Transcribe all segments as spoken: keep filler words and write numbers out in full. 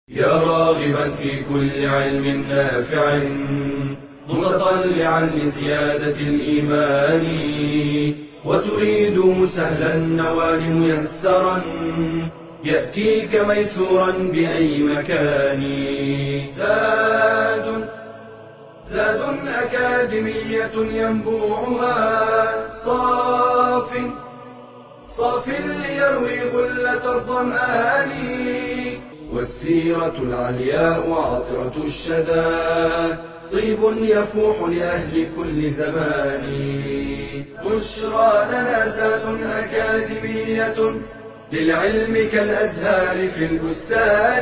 يا راغبا في كل علم نافع متطلعا لزيادة الإيمان وتريد سهلا النوال ميسرا يأتيك ميسورا بأي مكان. زاد زاد أكاديمية ينبوعها صاف صاف ليروي غلة الظمآن والسيرة العلياء وعطرة الشدى طيب يفوح لأهل كل زمان. بشرى لنا زاد أكاديمية للعلم كالأزهار في البستان.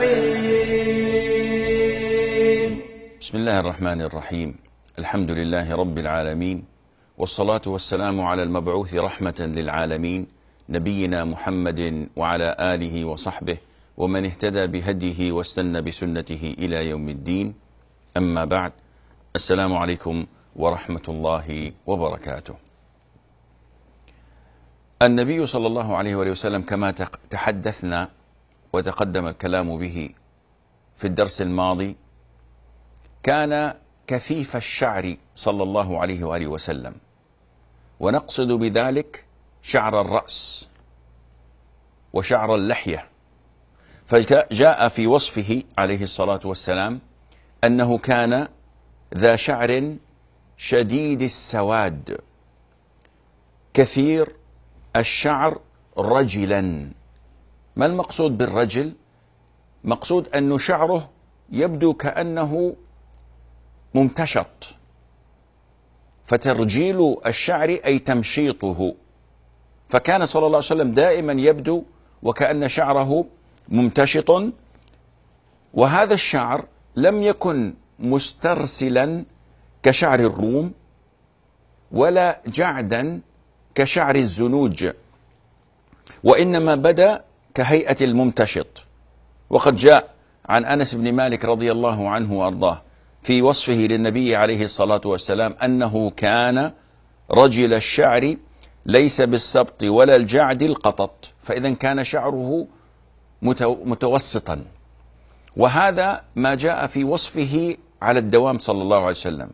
بسم الله الرحمن الرحيم. الحمد لله رب العالمين، والصلاة والسلام على المبعوث رحمة للعالمين نبينا محمد وعلى آله وصحبه ومن اهتدى بهديه واستنى بسنته إلى يوم الدين. أما بعد، السلام عليكم ورحمة الله وبركاته. النبي صلى الله عليه وآله وسلم كما تحدثنا وتقدم الكلام به في الدرس الماضي كان كثيف الشعر صلى الله عليه وآله وسلم، ونقصد بذلك شعر الرأس وشعر اللحية. فجاء في وصفه عليه الصلاة والسلام أنه كان ذا شعر شديد السواد كثير الشعر رجلا. ما المقصود بالرجل؟ مقصود أن شعره يبدو كأنه ممتشط، فترجيل الشعر أي تمشيطه، فكان صلى الله عليه وسلم دائما يبدو وكأن شعره ممتشط. وهذا الشعر لم يكن مسترسلا كشعر الروم ولا جعدا كشعر الزنوج، وإنما بدا كهيئة الممتشط. وقد جاء عن أنس بن مالك رضي الله عنه وأرضاه في وصفه للنبي عليه الصلاة والسلام أنه كان رجل الشعر ليس بالسبط ولا الجعد القطط، فإذا كان شعره متوسطا. وهذا ما جاء في وصفه على الدوام صلى الله عليه وسلم،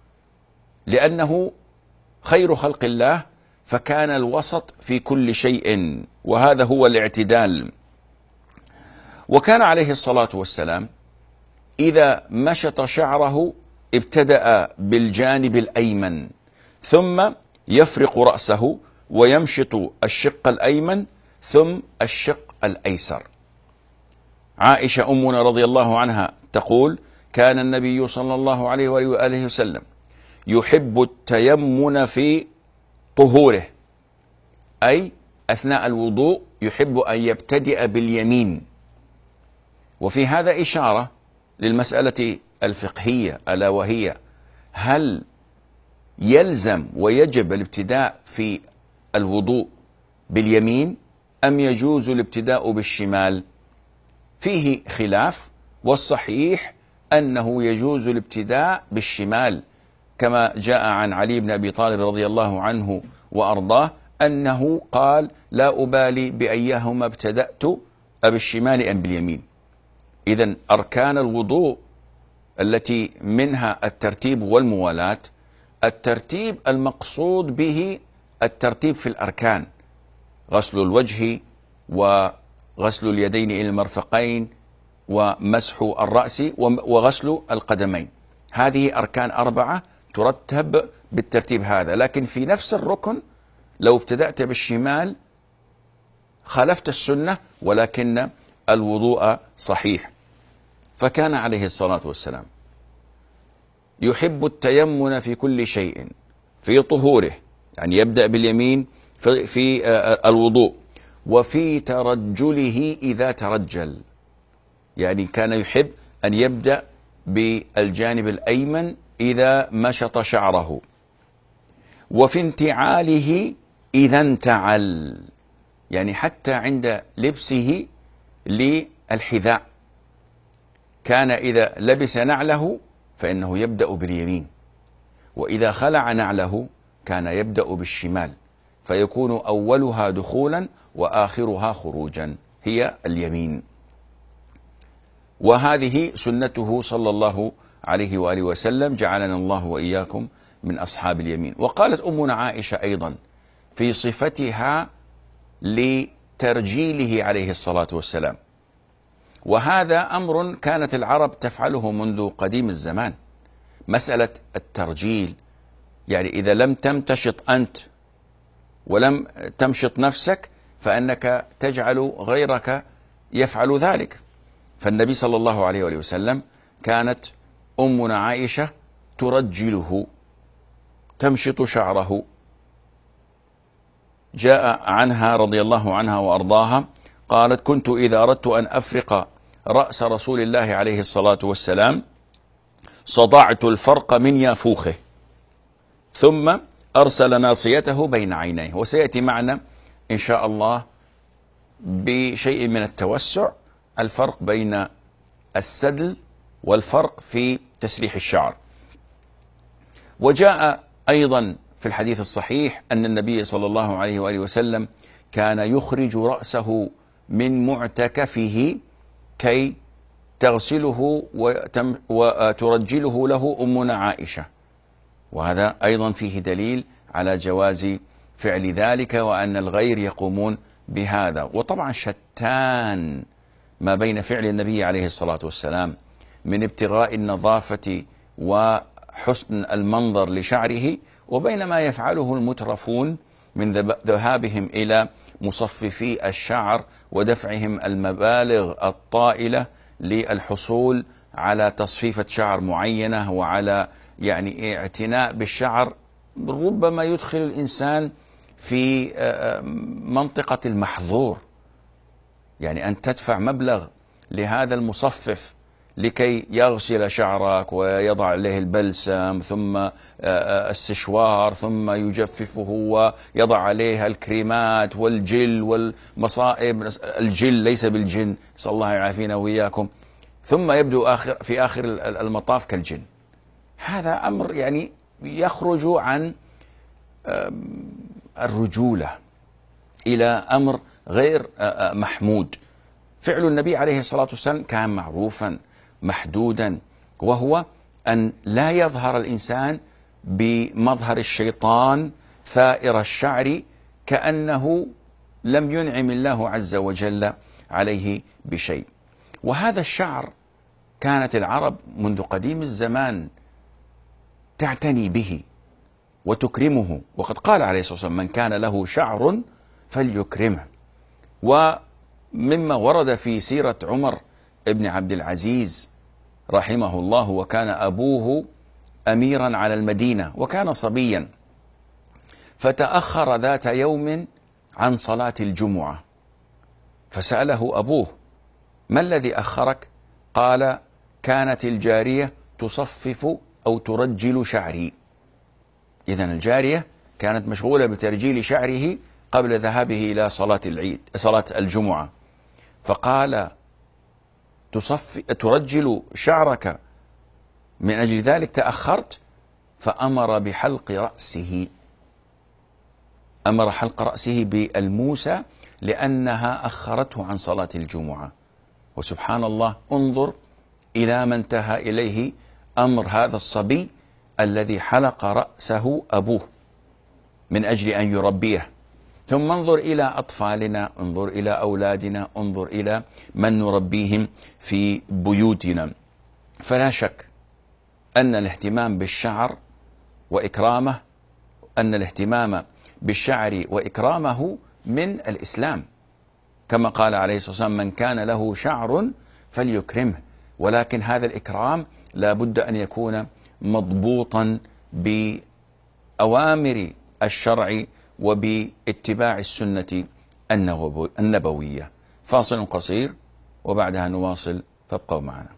لأنه خير خلق الله، فكان الوسط في كل شيء، وهذا هو الاعتدال. وكان عليه الصلاة والسلام إذا مشط شعره ابتدأ بالجانب الأيمن، ثم يفرق رأسه ويمشط الشق الأيمن ثم الشق الأيسر. عائشة أمنا رضي الله عنها تقول: كان النبي صلى الله عليه وآله وسلم يحب التيمن في طهوره، أي أثناء الوضوء يحب أن يبتدئ باليمين. وفي هذا إشارة للمسألة الفقهية، ألا وهي: هل يلزم ويجب الابتداء في الوضوء باليمين أم يجوز الابتداء بالشمال؟ فيه خلاف، والصحيح أنه يجوز الابتداء بالشمال، كما جاء عن علي بن أبي طالب رضي الله عنه وأرضاه أنه قال: لا أبالي بأيهما ابتدأت بالشمال أم باليمين. إذن أركان الوضوء التي منها الترتيب والموالاة، الترتيب المقصود به الترتيب في الأركان: غسل الوجه وغسل اليدين إلى المرفقين ومسح الرأس وغسل القدمين. هذه أركان أربعة ترتب بالترتيب هذا، لكن في نفس الركن لو ابتدأت بالشمال خالفت السنة، ولكن الوضوء صحيح. فكان عليه الصلاة والسلام يحب التيمن في كل شيء في طهوره، يعني يبدأ باليمين في, في الوضوء، وفي ترجله إذا ترجل، يعني كان يحب أن يبدأ بالجانب الأيمن إذا مشط شعره، وفي انتعاله إذا انتعل، يعني حتى عند لبسه للحذاء كان إذا لبس نعله فإنه يبدأ باليمين، وإذا خلع نعله كان يبدأ بالشمال، فيكون أولها دخولا وآخرها خروجا، هي اليمين. وهذه سنته صلى الله عليه وآله وسلم، جعلنا الله وإياكم من أصحاب اليمين. وقالت أمنا عائشة أيضا في صفتها لترجيله عليه الصلاة والسلام، وهذا أمر كانت العرب تفعله منذ قديم الزمان، مسألة الترجيل. يعني إذا لم تمتشط أنت ولم تمشط نفسك فإنك تجعل غيرك يفعل ذلك. فالنبي صلى الله عليه وآله وسلم كانت أمنا عائشة ترجله، تمشط شعره. جاء عنها رضي الله عنها وأرضاها قالت: كنت إذا أردت أن أفرق رأس رسول الله عليه الصلاة والسلام صدعت الفرق من يافوخه ثم أرسل ناصيته بين عينيه. وسيأتي معنا إن شاء الله بشيء من التوسع الفرق بين السدل والفرق في تسريح الشعر. وجاء أيضا في الحديث الصحيح أن النبي صلى الله عليه وآله وسلم كان يخرج رأسه من معتكفه كي تغسله وترجله له أمنا عائشة، وهذا أيضا فيه دليل على جواز فعل ذلك وأن الغير يقومون بهذا. وطبعا شتان ما بين فعل النبي عليه الصلاة والسلام من ابتغاء النظافة وحسن المنظر لشعره وبين ما يفعله المترفون من ذهابهم إلى مصففي الشعر ودفعهم المبالغ الطائلة للحصول على تصفيفة شعر معينة وعلى يعني اعتناء بالشعر، ربما يدخل الإنسان في منطقة المحظور. يعني أن تدفع مبلغ لهذا المصفف لكي يغسل شعرك ويضع عليه البلسم ثم السشوار ثم يجففه ويضع عليه الكريمات والجل والمصائب، الجل ليس بالجن، نسأل الله يعافينا وإياكم، ثم يبدو آخر في آخر المطاف كالجن. هذا أمر يعني يخرج عن الرجولة إلى أمر غير محمود. فعل النبي عليه الصلاة والسلام كان معروفا محدودا، وهو أن لا يظهر الإنسان بمظهر الشيطان ثائر الشعر كأنه لم ينعم الله عز وجل عليه بشيء. وهذا الشعر كانت العرب منذ قديم الزمان تعتني به وتكرمه، وقد قال عليه الصلاة والسلام: من كان له شعر فليكرمه. ومما ورد في سيرة عمر ابن عبد العزيز رحمه الله، وكان أبوه أميرا على المدينة وكان صبيا، فتأخر ذات يوم عن صلاة الجمعة، فسأله أبوه: ما الذي أخرك؟ قال: كانت الجارية تصفف أو ترجل شعري. إذن الجارية كانت مشغولة بترجيل شعره قبل ذهابه إلى صلاة العيد صلاة الجمعة، فقال: تصف ترجل شعرك من أجل ذلك تأخرت؟ فأمر بحلق رأسه، أمر حلق رأسه بالموسى لأنها أخرته عن صلاة الجمعة. وسبحان الله، انظر إلى ما انتهى إليه أمر هذا الصبي الذي حلق رأسه أبوه من أجل أن يربيه. ثم انظر إلى أطفالنا، انظر إلى أولادنا، انظر إلى من نربيهم في بيوتنا. فلا شك أن الاهتمام بالشعر وإكرامه أن الاهتمام بالشعر وإكرامه من الإسلام، كما قال عليه الصلاة والسلام: من كان له شعر فليكرمه. ولكن هذا الإكرام لا بد أن يكون مضبوطا بأوامر الشرع وباتباع السنة النبوية. فاصل قصير وبعدها نواصل، فابقوا معنا.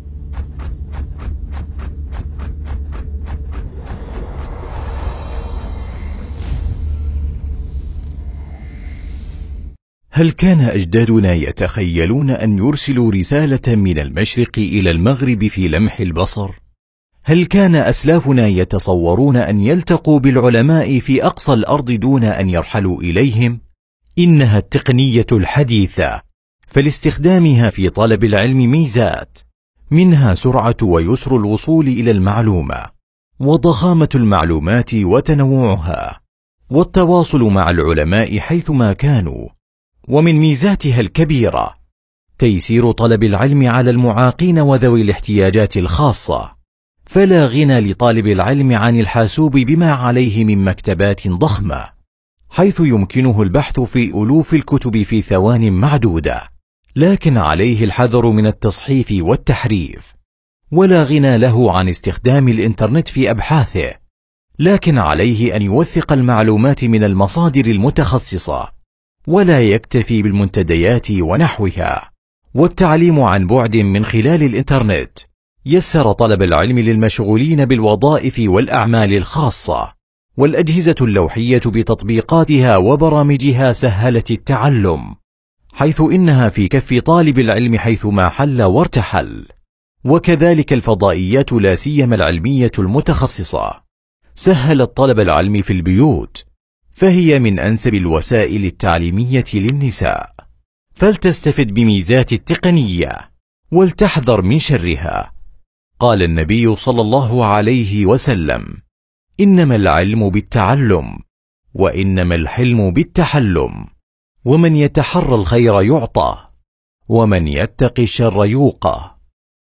هل كان أجدادنا يتخيلون أن يرسلوا رسالة من المشرق إلى المغرب في لمح البصر؟ هل كان أسلافنا يتصورون أن يلتقوا بالعلماء في أقصى الأرض دون أن يرحلوا إليهم؟ إنها التقنية الحديثة، فلاستخدامها في طلب العلم ميزات، منها سرعة ويسر الوصول إلى المعلومة، وضخامة المعلومات وتنوعها، والتواصل مع العلماء حيثما كانوا. ومن ميزاتها الكبيرة تيسير طلب العلم على المعاقين وذوي الاحتياجات الخاصة، فلا غنى لطالب العلم عن الحاسوب بما عليه من مكتبات ضخمة، حيث يمكنه البحث في ألوف الكتب في ثوان معدودة، لكن عليه الحذر من التصحيف والتحريف. ولا غنى له عن استخدام الإنترنت في أبحاثه، لكن عليه أن يوثق المعلومات من المصادر المتخصصة، ولا يكتفي بالمنتديات ونحوها. والتعليم عن بعد من خلال الإنترنت يسر طلب العلم للمشغولين بالوظائف والأعمال الخاصة، والأجهزة اللوحية بتطبيقاتها وبرامجها سهلت التعلم، حيث إنها في كف طالب العلم حيثما حل وارتحل. وكذلك الفضائيات لا سيما العلمية المتخصصة سهلت طلب العلم في البيوت، فهي من أنسب الوسائل التعليمية للنساء، فلتستفد بميزات التقنية ولتحذر من شرها. قال النبي صلى الله عليه وسلم: إنما العلم بالتعلم، وإنما الحلم بالتحلم، ومن يتحرى الخير يعطى، ومن يتقي الشر يوقى.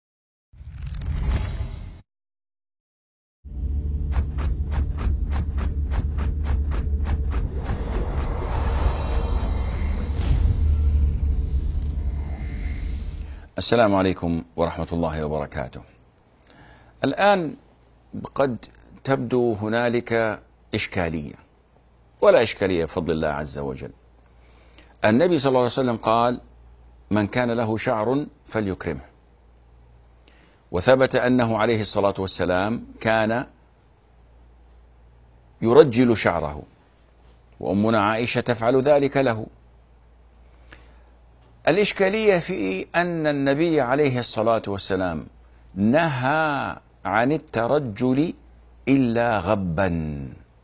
السلام عليكم ورحمة الله وبركاته. الآن قد تبدو هنالك إشكالية، ولا إشكالية بفضل الله عز وجل. النبي صلى الله عليه وسلم قال: من كان له شعر فليكرمه، وثبت أنه عليه الصلاة والسلام كان يرجل شعره، وأمنا عائشة تفعل ذلك له. الإشكالية في أن النبي عليه الصلاة والسلام نهى عن الترجل إلا غبا.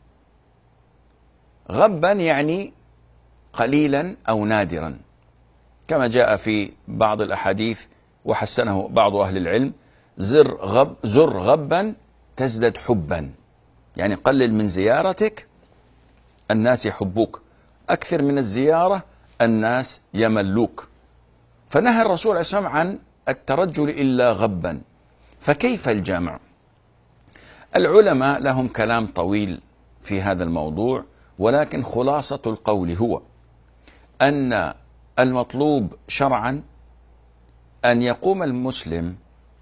غبا يعني قليلا أو نادرا، كما جاء في بعض الأحاديث وحسنه بعض أهل العلم: زر غب زر غبا تزدد حبا، يعني قلل من زيارتك الناس يحبوك، أكثر من الزيارة الناس يملوك. فنهى الرسول عليه الصلاة والسلام عن الترجل إلا غبا. فكيف الجمع؟ العلماء لهم كلام طويل في هذا الموضوع، ولكن خلاصة القول هو أن المطلوب شرعا أن يقوم المسلم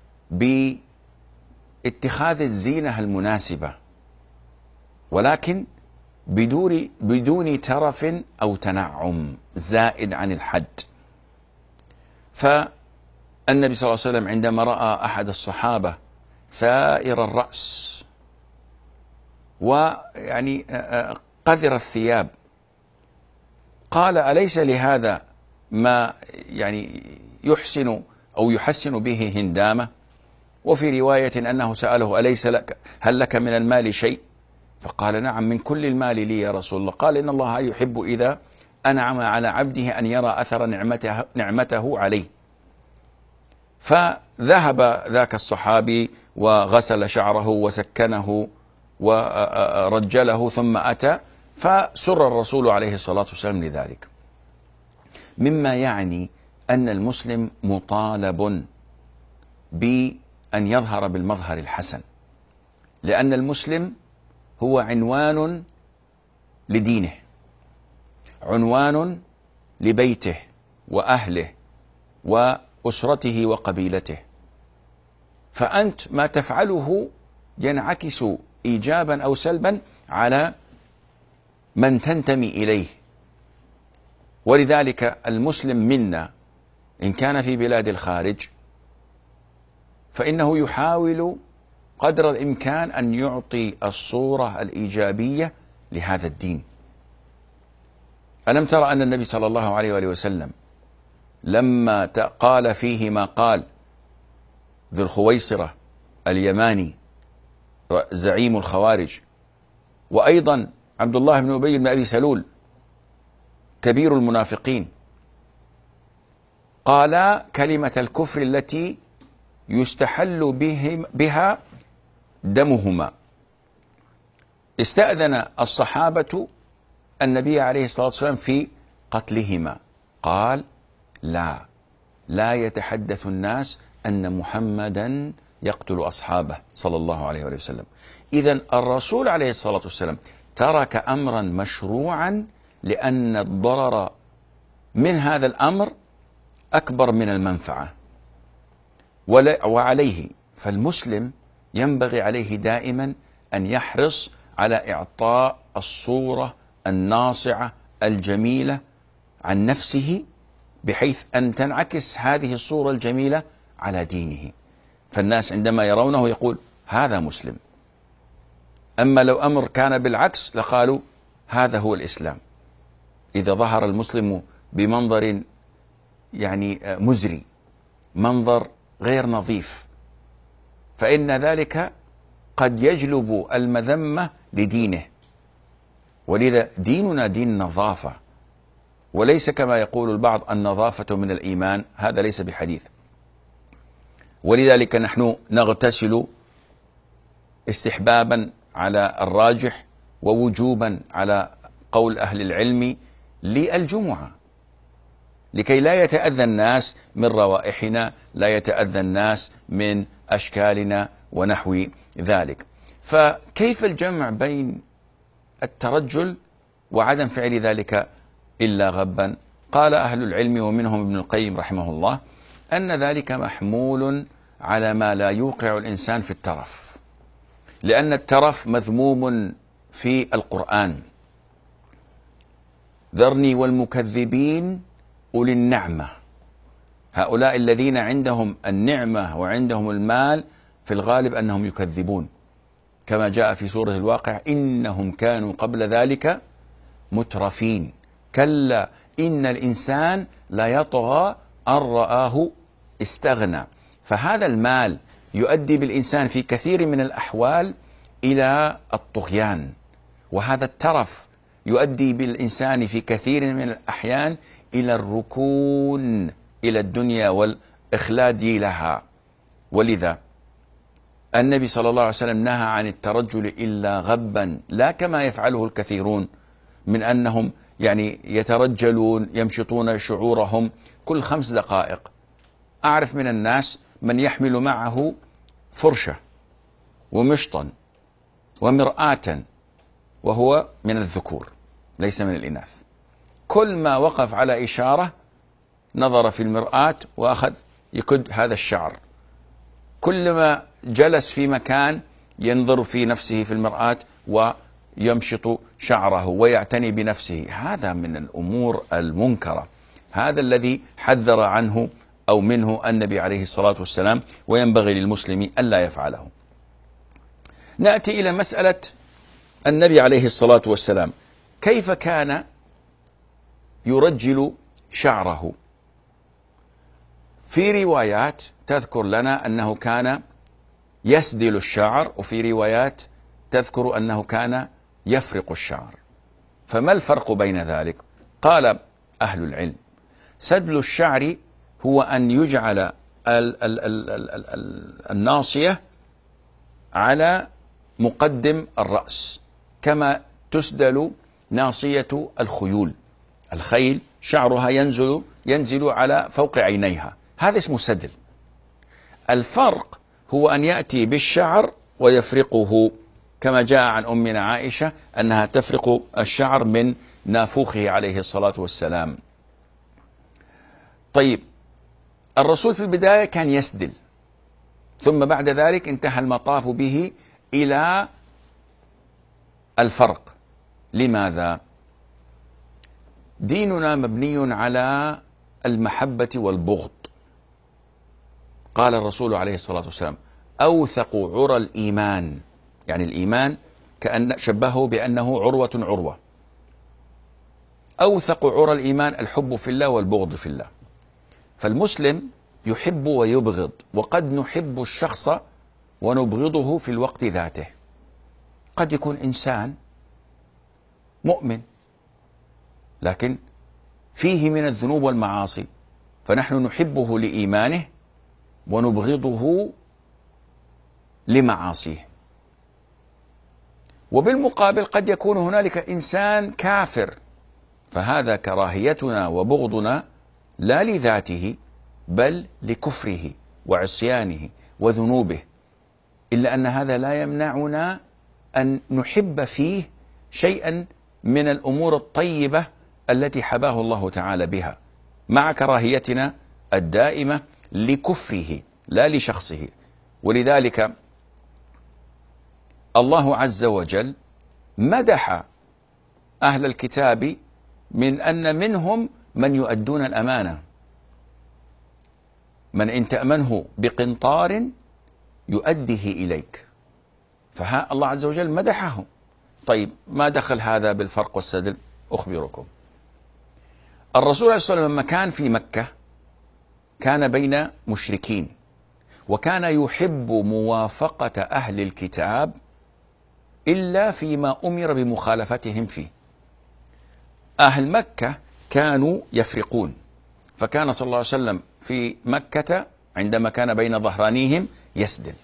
باتخاذ الزينة المناسبة، ولكن بدون بدون ترف أو تنعم زائد عن الحد. فالنبي صلى الله عليه وسلم عندما رأى أحد الصحابة ثائر الرأس ويعني قذر الثياب قال: أليس لهذا ما يعني يحسن أو يحسن به هندامة؟ وفي رواية أنه سأله: أليس لك هل لك من المال شيء؟ فقال: نعم، من كل المال لي يا رسول الله. قال: إن الله يحب إذا أنعم على عبده أن يرى أثر نعمته, نعمته عليه. فذهب ذاك الصحابي وغسل شعره وسكنه ورجله ثم أتى، فسر الرسول عليه الصلاة والسلام لذلك. مما يعني أن المسلم مطالب بأن يظهر بالمظهر الحسن، لأن المسلم هو عنوان لدينه، عنوان لبيته وأهله وأسرته وقبيلته. فأنت ما تفعله ينعكس إيجابا أو سلبا على من تنتمي إليه. ولذلك المسلم منا إن كان في بلاد الخارج فإنه يحاول قدر الإمكان أن يعطي الصورة الإيجابية لهذا الدين. ألم ترى أن النبي صلى الله عليه وآله وسلم لما قال فيه ما قال ذو الخويصرة اليماني زعيم الخوارج، وأيضا عبد الله بن أبي بن أبي سلول كبير المنافقين، قالا كلمة الكفر التي يستحل بها دمهما. استأذن الصحابة النبي عليه الصلاة والسلام في قتلهما، قال لا لا يتحدث الناس أن محمدا يقتل أصحابه صلى الله عليه وسلم. إذن الرسول عليه الصلاة والسلام ترك أمرا مشروعا لأن الضرر من هذا الأمر أكبر من المنفعة، وعليه فالمسلم ينبغي عليه دائما أن يحرص على إعطاء الصورة الناصعة الجميلة عن نفسه، بحيث أن تنعكس هذه الصورة الجميلة على دينه، فالناس عندما يرونه يقول هذا مسلم. أما لو أمر كان بالعكس لقالوا هذا هو الإسلام. إذا ظهر المسلم بمنظر يعني مزري، منظر غير نظيف، فإن ذلك قد يجلب المذمة لدينه. ولذا ديننا دين نظافة، وليس كما يقول البعض النظافة من الإيمان، هذا ليس بحديث. ولذلك نحن نغتسل استحبابا على الراجح ووجوبا على قول أهل العلم للجمعة، لكي لا يتأذى الناس من روائحنا، لا يتأذى الناس من أشكالنا ونحو ذلك. فكيف الجمع بين الترجل وعدم فعل ذلك إلا غبا؟ قال أهل العلم ومنهم ابن القيم رحمه الله أن ذلك محمول على ما لا يوقع الإنسان في الترف، لأن الترف مذموم في القرآن. ذرني والمكذبين أولي النعمة، هؤلاء الذين عندهم النعمة وعندهم المال في الغالب أنهم يكذبون، كما جاء في سورة الواقع إنهم كانوا قبل ذلك مترفين، كلا إن الإنسان لا يطغى أن رآه استغنى. فهذا المال يؤدي بالإنسان في كثير من الأحوال إلى الطغيان، وهذا الترف يؤدي بالإنسان في كثير من الأحيان إلى الركون إلى الدنيا والإخلاد لها. ولذا النبي صلى الله عليه وسلم نهى عن الترجل إلا غبا، لا كما يفعله الكثيرون من أنهم يعني يترجلون يمشطون شعورهم كل خمس دقائق. أعرف من الناس من يحمل معه فرشة ومشطا ومرآة، وهو من الذكور ليس من الإناث. كل ما وقف على إشارة نظر في المرآة وأخذ يكد هذا الشعر، كلما جلس في مكان ينظر في نفسه في المرآة ويمشط شعره ويعتني بنفسه. هذا من الأمور المنكرة، هذا الذي حذر عنه أو منه النبي عليه الصلاة والسلام، وينبغي للمسلم ألا يفعله. نأتي إلى مسألة النبي عليه الصلاة والسلام، كيف كان يرجل شعره؟ في روايات تذكر لنا أنه كان يسدل الشعر، وفي روايات تذكر أنه كان يفرق الشعر. فما الفرق بين ذلك؟ قال أهل العلم سدل الشعر هو أن يجعل ال ال ال ال ال الناصية على مقدم الرأس، كما تسدل ناصية الخيول. الخيل شعرها ينزل ينزل على فوق عينيها، هذا اسمه سدل. الفرق هو أن يأتي بالشعر ويفرقه، كما جاء عن أمنا عائشة أنها تفرق الشعر من نافوخه عليه الصلاة والسلام. طيب، الرسول في البداية كان يسدل، ثم بعد ذلك انتهى المطاف به إلى الفرق. لماذا؟ ديننا مبني على المحبة والبغض. قال الرسول عليه الصلاة والسلام أوثق عرى الإيمان، يعني الإيمان كأن شبهه بأنه عروة عروة. أوثق عرى الإيمان الحب في الله والبغض في الله. فالمسلم يحب ويبغض، وقد نحب الشخص ونبغضه في الوقت ذاته. قد يكون إنسان مؤمن لكن فيه من الذنوب والمعاصي، فنحن نحبه لإيمانه ونبغضه لمعاصيه. وبالمقابل قد يكون هنالك إنسان كافر، فهذا كراهيتنا وبغضنا لا لذاته بل لكفره وعصيانه وذنوبه، إلا أن هذا لا يمنعنا أن نحب فيه شيئا من الأمور الطيبة التي حباه الله تعالى بها، مع كراهيتنا الدائمة لكفره لا لشخصه. ولذلك الله عز وجل مدح أهل الكتاب من أن منهم من يؤدون الأمانة، من إن تأمنه بقنطار يؤديه إليك، فها الله عز وجل مدحهم. طيب ما دخل هذا بالفرق والسدل؟ أخبركم. الرسول عليه الصلاة والسلام لما كان في مكة كان بين مشركين، وكان يحب موافقة أهل الكتاب إلا فيما أمر بمخالفتهم فيه. أهل مكة كانوا يفرقون، فكان صلى الله عليه وسلم في مكة عندما كان بين ظهرانيهم يسدل،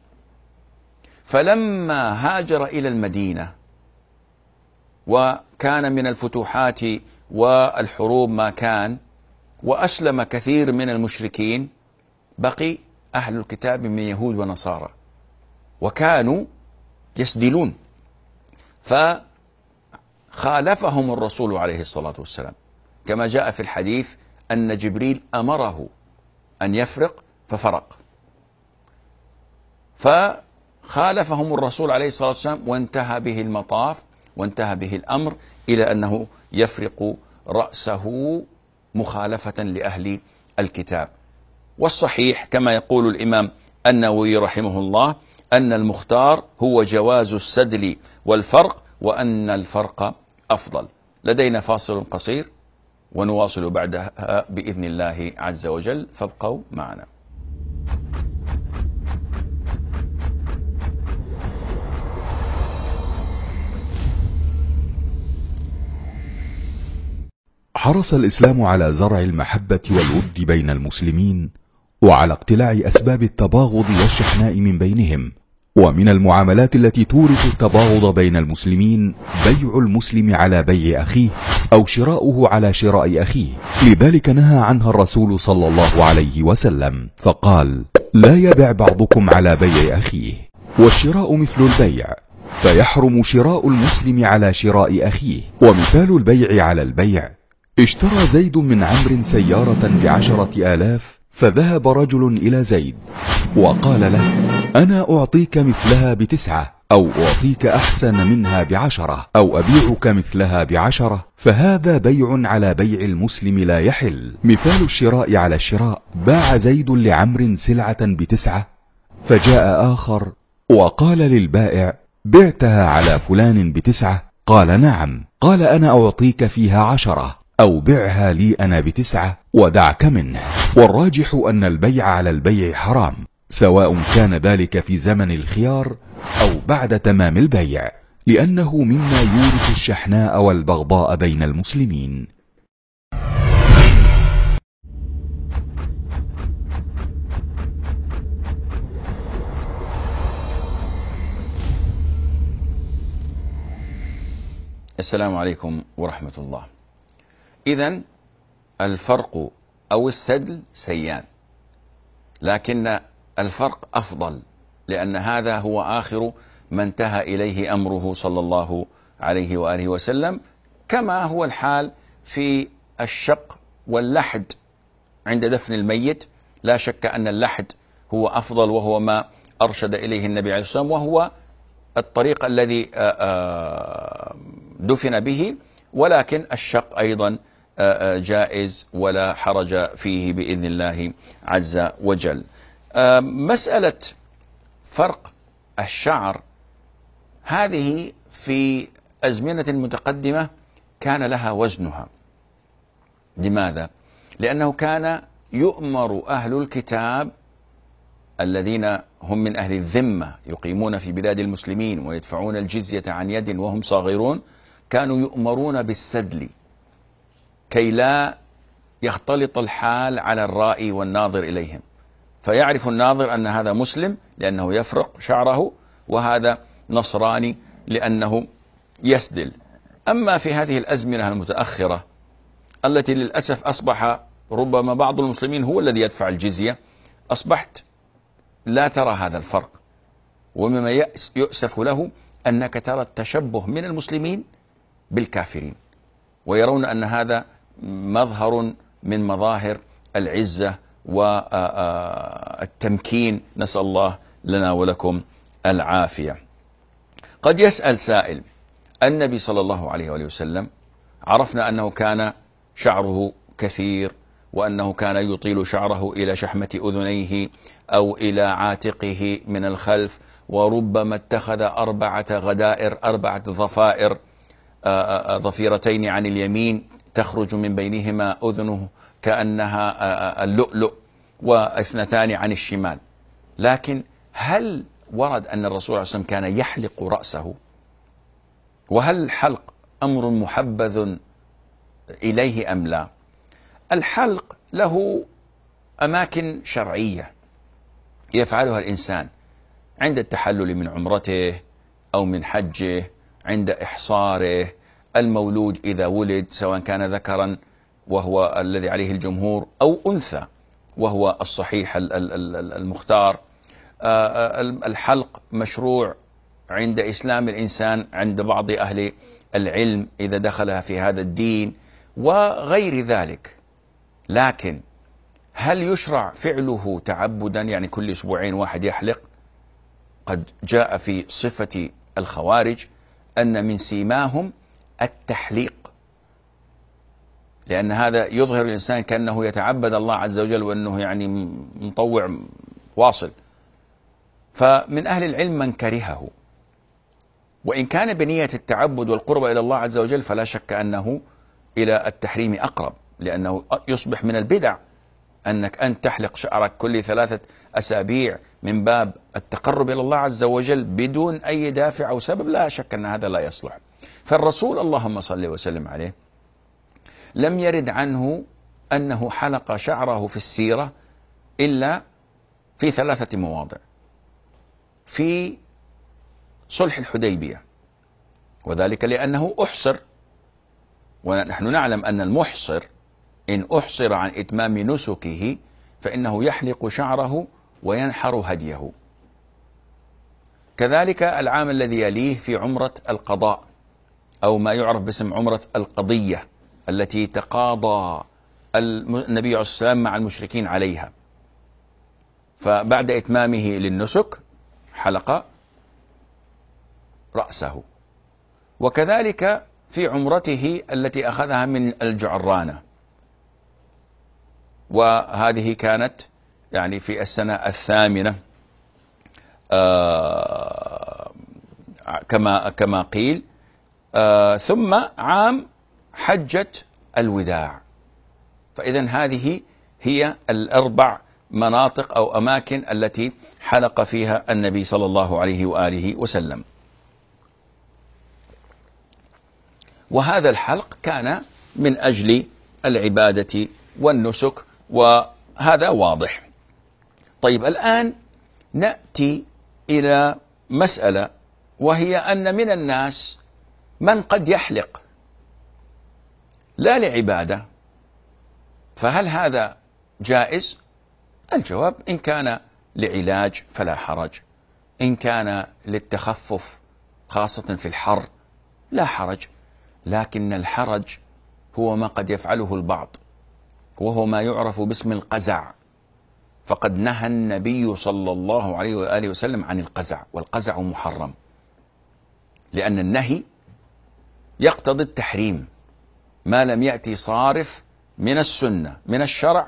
فلما هاجر إلى المدينة وكان من الفتوحات والحروب ما كان، وأسلم كثير من المشركين، بقي أهل الكتاب من يهود ونصارى وكانوا يسدلون، فخالفهم الرسول عليه الصلاة والسلام، كما جاء في الحديث أن جبريل أمره أن يفرق ففرق، فخالفهم الرسول عليه الصلاة والسلام وانتهى به المطاف وانتهى به الأمر إلى أنه يفرق رأسه مخالفة لأهل الكتاب. والصحيح كما يقول الإمام النووي رحمه الله أن المختار هو جواز السدل والفرق، وأن الفرق أفضل. لدينا فاصل قصير ونواصل بعدها بإذن الله عز وجل، فابقوا معنا. حرص الإسلام على زرع المحبة والود بين المسلمين، وعلى اقتلاع أسباب التباغض والشحناء من بينهم. ومن المعاملات التي تورث التباغض بين المسلمين بيع المسلم على بيع أخيه، أو شراؤه على شراء أخيه. لذلك نهى عنها الرسول صلى الله عليه وسلم فقال: لا يبع بعضكم على بيع أخيه. والشراء مثل البيع، فيحرم شراء المسلم على شراء أخيه. ومثال البيع على البيع: اشترى زيد من عمرو سيارة بعشرة آلاف، فذهب رجل إلى زيد وقال له: أنا أعطيك مثلها بتسعة، أو أعطيك أحسن منها بعشرة، أو أبيعك مثلها بعشرة، فهذا بيع على بيع المسلم لا يحل. مثال الشراء على الشراء: باع زيد لعمرو سلعة بتسعة، فجاء آخر وقال للبائع: بعتها على فلان بتسعة؟ قال: نعم. قال: أنا أعطيك فيها عشرة، أو بعها لي أنا بتسعة ودعك منه. والراجح أن البيع على البيع حرام، سواء كان ذلك في زمن الخيار أو بعد تمام البيع، لأنه مما يورث الشحناء والبغضاء بين المسلمين. السلام عليكم ورحمة الله. إذن الفرق أو السدل سيان، لكن الفرق أفضل، لأن هذا هو آخر ما انتهى إليه أمره صلى الله عليه وآله وسلم، كما هو الحال في الشق واللحد عند دفن الميت. لا شك أن اللحد هو أفضل، وهو ما أرشد إليه النبي عليه الصلاة والسلام، وهو الطريق الذي دفن به، ولكن الشق أيضا جائز ولا حرج فيه بإذن الله عز وجل. مسألة فرق الشعر هذه في أزمنة متقدمة كان لها وزنها. لماذا؟ لأنه كان يؤمر أهل الكتاب الذين هم من أهل الذمة يقيمون في بلاد المسلمين ويدفعون الجزية عن يد وهم صاغرون، كانوا يؤمرون بالسدل كي لا يختلط الحال على الرائي والناظر إليهم، فيعرف الناظر أن هذا مسلم لأنه يفرق شعره، وهذا نصراني لأنه يسدل. أما في هذه الأزمنة المتأخرة التي للأسف أصبح ربما بعض المسلمين هو الذي يدفع الجزية، أصبحت لا ترى هذا الفرق. ومما يؤسف له أنك ترى التشبه من المسلمين بالكافرين، ويرون أن هذا مظهر من مظاهر العزة والتمكين، نسأل الله لنا ولكم العافية. قد يسأل سائل: النبي صلى الله عليه وآله وسلم عرفنا أنه كان شعره كثير، وأنه كان يطيل شعره إلى شحمة أذنيه أو إلى عاتقه من الخلف، وربما اتخذ أربعة غدائر، أربعة ضفائر، ضفيرتين عن اليمين تخرج من بينهما أذنه كأنها اللؤلؤ، واثنتان عن الشمال. لكن هل ورد أن الرسول عليه الصلاة والسلام كان يحلق رأسه؟ وهل الحلق أمر محبذ إليه أم لا؟ الحلق له أماكن شرعية يفعلها الإنسان عند التحلل من عمرته أو من حجه، عند إحصاره، المولود إذا ولد سواء كان ذكرا وهو الذي عليه الجمهور أو أنثى وهو الصحيح المختار. الحلق مشروع عند إسلام الإنسان عند بعض أهل العلم إذا دخل في هذا الدين وغير ذلك. لكن هل يشرع فعله تعبدا، يعني كل أسبوعين واحد يحلق؟ قد جاء في صفة الخوارج أن من سيماهم التحليق، لأن هذا يظهر الإنسان كأنه يتعبد الله عز وجل وأنه يعني مطوع واصل. فمن أهل العلم من كرهه، وإن كان بنية التعبد والقرب إلى الله عز وجل فلا شك أنه إلى التحريم أقرب، لأنه يصبح من البدع أنك أن تحلق شعرك كل ثلاثة أسابيع من باب التقرب إلى الله عز وجل بدون أي دافع أو سبب. لا شك أن هذا لا يصلح. فالرسول اللهم صل وسلم عليه لم يرد عنه أنه حلق شعره في السيرة إلا في ثلاثة مواضع: في صلح الحديبية، وذلك لأنه أحصر، ونحن نعلم أن المحصر إن أحصر عن إتمام نسكه فإنه يحلق شعره وينحر هديه. كذلك العام الذي يليه في عمرة القضاء، أو ما يعرف باسم عمرة القضية، التي تقاضى النبي عليه الصلاة والسلام مع المشركين عليها، فبعد إتمامه للنسك حلق رأسه. وكذلك في عمرته التي أخذها من الجعرانة، وهذه كانت يعني في السنة الثامنة آه كما كما قيل، آه ثم عام حجة الوداع. فإذا هذه هي الأربع مناطق أو أماكن التي حلق فيها النبي صلى الله عليه وآله وسلم. وهذا الحلق كان من أجل العبادة والنسك، وهذا واضح. طيب الآن نأتي إلى مسألة، وهي أن من الناس من قد يحلق لا لعبادة، فهل هذا جائز؟ الجواب: إن كان لعلاج فلا حرج، إن كان للتخفف خاصة في الحر لا حرج. لكن الحرج هو ما قد يفعله البعض، وهو ما يعرف باسم القزع. فقد نهى النبي صلى الله عليه وآله وسلم عن القزع، والقزع محرم، لأن النهي يقتضي التحريم ما لم يأتي صارف من السنة من الشرع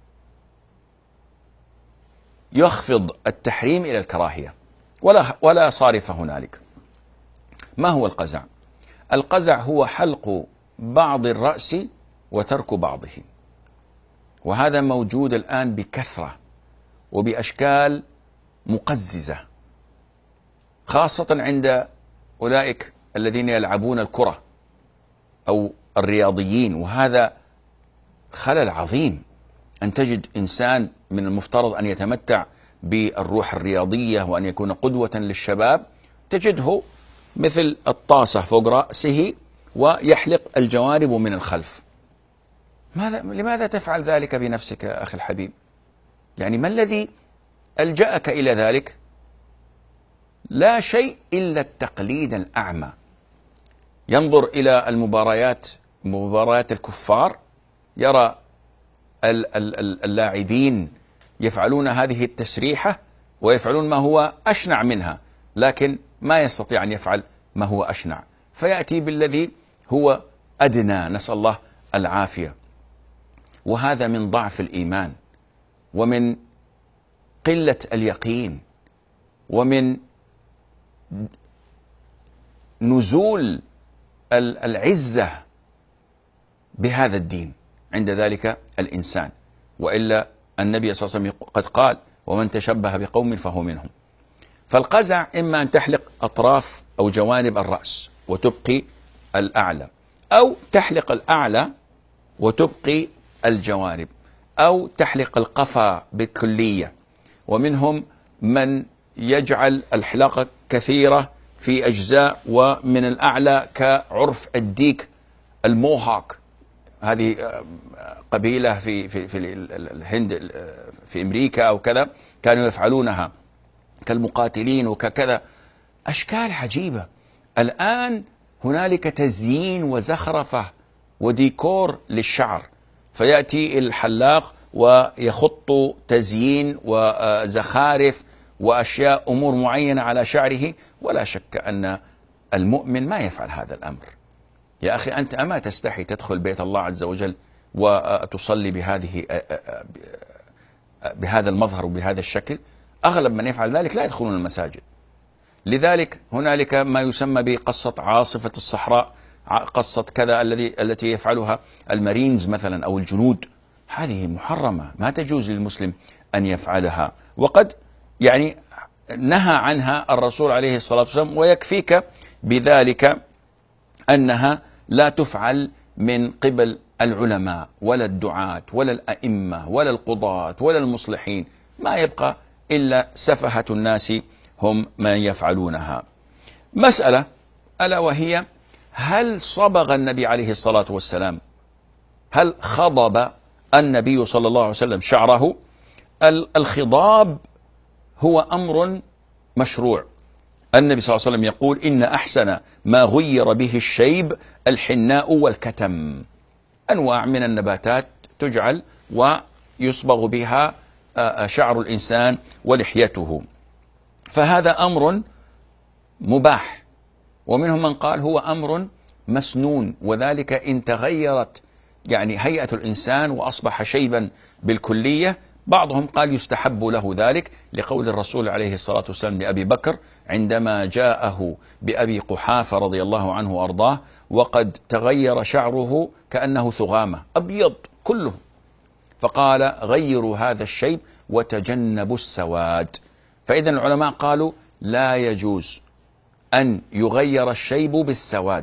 يخفض التحريم إلى الكراهية، ولا ولا صارف هنالك. ما هو القزع؟ القزع هو حلق بعض الرأس وترك بعضه، وهذا موجود الآن بكثرة وبأشكال مقززة، خاصة عند أولئك الذين يلعبون الكرة أو الرياضيين، وهذا خلل عظيم أن تجد إنسان من المفترض أن يتمتع بالروح الرياضية وأن يكون قدوة للشباب، تجده مثل الطاسة فوق رأسه ويحلق الجوانب من الخلف. ماذا لماذا تفعل ذلك بنفسك يا أخي الحبيب؟ يعني ما الذي ألجأك إلى ذلك؟ لا شيء إلا التقليد الأعمى. ينظر إلى المباريات مباريات الكفار، يرى اللاعبين يفعلون هذه التسريحة ويفعلون ما هو أشنع منها، لكن ما يستطيع أن يفعل ما هو أشنع، فيأتي بالذي هو أدنى، نسأل الله العافية. وهذا من ضعف الإيمان ومن قلة اليقين ومن نزول العزة بهذا الدين عند ذلك الإنسان. وإلا النبي صلى الله عليه وسلم قد قال: ومن تشبه بقوم فهو منهم. فالقزع إما أن تحلق أطراف أو جوانب الرأس وتبقي الأعلى، أو تحلق الأعلى وتبقي الجوانب، أو تحلق القفا بالكلية. ومنهم من يجعل الحلاقة كثيرة في أجزاء، ومن الأعلى كعرف الديك الموهاك، هذه قبيلة في في في الهند في أمريكا أو كذا كانوا يفعلونها كالمقاتلين وككذا، أشكال عجيبة. الآن هنالك تزيين وزخرفة وديكور للشعر، فيأتي الحلاق ويخط تزيين وزخارف وأشياء أمور معينة على شعره، ولا شك أن المؤمن ما يفعل هذا الأمر. يا أخي أنت أما تستحي تدخل بيت الله عز وجل وتصلي بهذه بهذا المظهر وبهذا الشكل؟ أغلب من يفعل ذلك لا يدخلون المساجد. لذلك هنالك ما يسمى بقصة عاصفة الصحراء، قصة كذا الذي التي يفعلها المارينز مثلا أو الجنود، هذه محرمة، ما تجوز للمسلم أن يفعلها، وقد يعني نهى عنها الرسول عليه الصلاة والسلام. ويكفيك بذلك أنها لا تفعل من قبل العلماء ولا الدعاة ولا الأئمة ولا القضاة ولا المصلحين، ما يبقى إلا سفهة الناس هم من يفعلونها. مسألة ألا وهي: هل صبغ النبي عليه الصلاة والسلام، هل خضب النبي صلى الله عليه وسلم شعره؟ الخضاب هو أمر مشروع. النبي صلى الله عليه وسلم يقول: إن أحسن ما غير به الشيب الحناء والكتم، أنواع من النباتات تجعل ويصبغ بها شعر الإنسان ولحيته، فهذا أمر مباح. ومنهم من قال هو أمر مسنون، وذلك إن تغيرت يعني هيئة الإنسان وأصبح شيبا بالكلية. بعضهم قال يستحب له ذلك لقول الرسول عليه الصلاة والسلام لأبي بكر عندما جاءه بأبي قحافة رضي الله عنه وأرضاه وقد تغير شعره كأنه ثغامة أبيض كله، فقال: غيروا هذا الشيب وتجنبوا السواد. فإذا العلماء قالوا لا يجوز أن يغير الشيب بالسواد،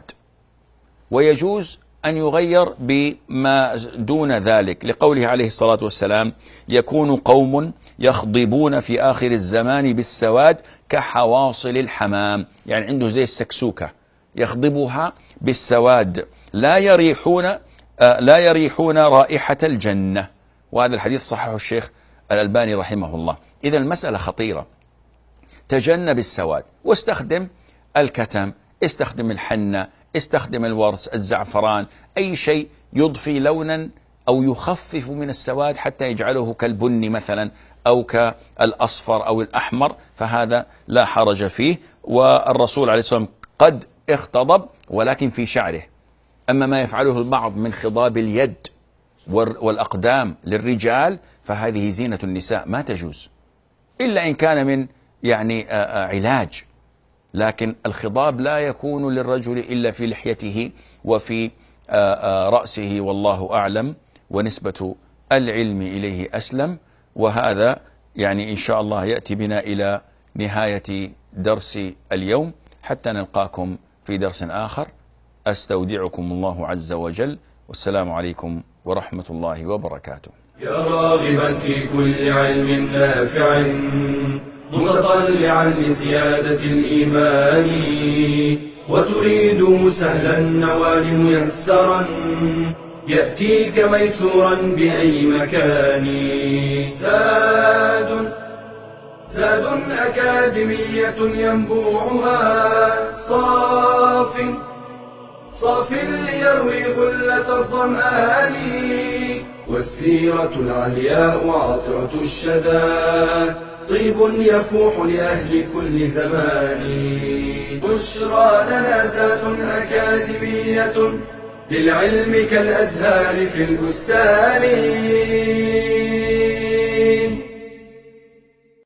ويجوز أن يغير بما دون ذلك، لقوله عليه الصلاة والسلام: يكون قوم يخضبون في آخر الزمان بالسواد كحواصل الحمام، يعني عنده زي السكسوكة يخضبها بالسواد، لا يريحون آه لا يريحون رائحة الجنة. وهذا الحديث صححه الشيخ الألباني رحمه الله. إذا المسألة خطيرة، تجنب السواد واستخدم الكتم، استخدم الحنة، استخدم الورس، الزعفران، أي شيء يضفي لونا أو يخفف من السواد حتى يجعله كالبني مثلا أو كالأصفر أو الأحمر، فهذا لا حرج فيه. والرسول عليه الصلاة والسلام قد اختضب ولكن في شعره. أما ما يفعله البعض من خضاب اليد والأقدام للرجال فهذه زينة النساء ما تجوز إلا إن كان من يعني علاج، لكن الخضاب لا يكون للرجل إلا في لحيته وفي رأسه، والله أعلم، ونسبة العلم إليه أسلم. وهذا يعني إن شاء الله يأتي بنا إلى نهاية درس اليوم، حتى نلقاكم في درس آخر. أستودعكم الله عز وجل، والسلام عليكم ورحمة الله وبركاته. يا راغبا في كل علم نافع متطلعا لزيادة الإيمان وتريد سهلا النوال ميسرا يأتيك ميسورا بأي مكان. زاد زاد أكاديمية ينبوعها صاف صاف ليروي غلة الظمآن والسيرة العلياء وعطرة الشدى طيب يفوح لأهل كل زمان. بشرى لنا زاد أكاديمية للعلم كالأزهار في البستان.